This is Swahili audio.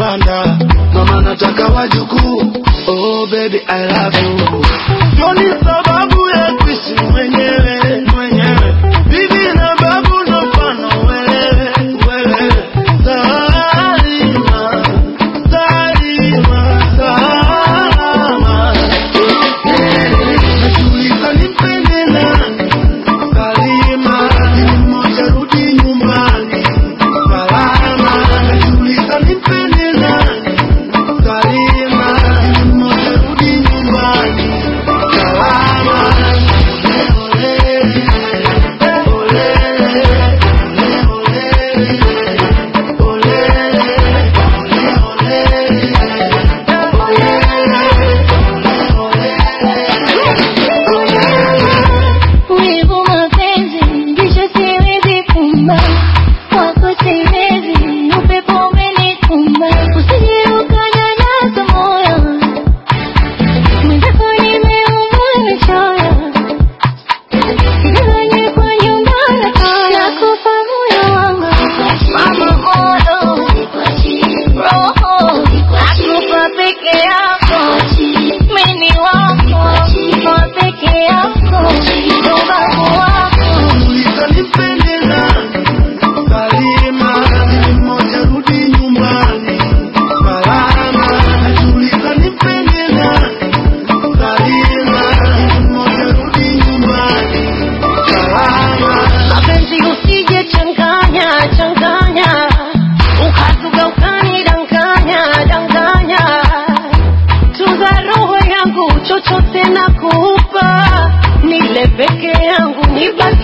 kitanda. Mama nataka wajukuu. Oh baby I love you. Joni sababu ya kuishi mwenyewe. Bibi na babu na mfano wewe. Salima, salama. Najiuliza nimpende nani. Salima, mmoja rudi nyumbani. Salama, najiuliza nimpende nani. Salima, mmoja rudi nyumbani. Salama. Chochote nakupa, nile peke yangu, nipa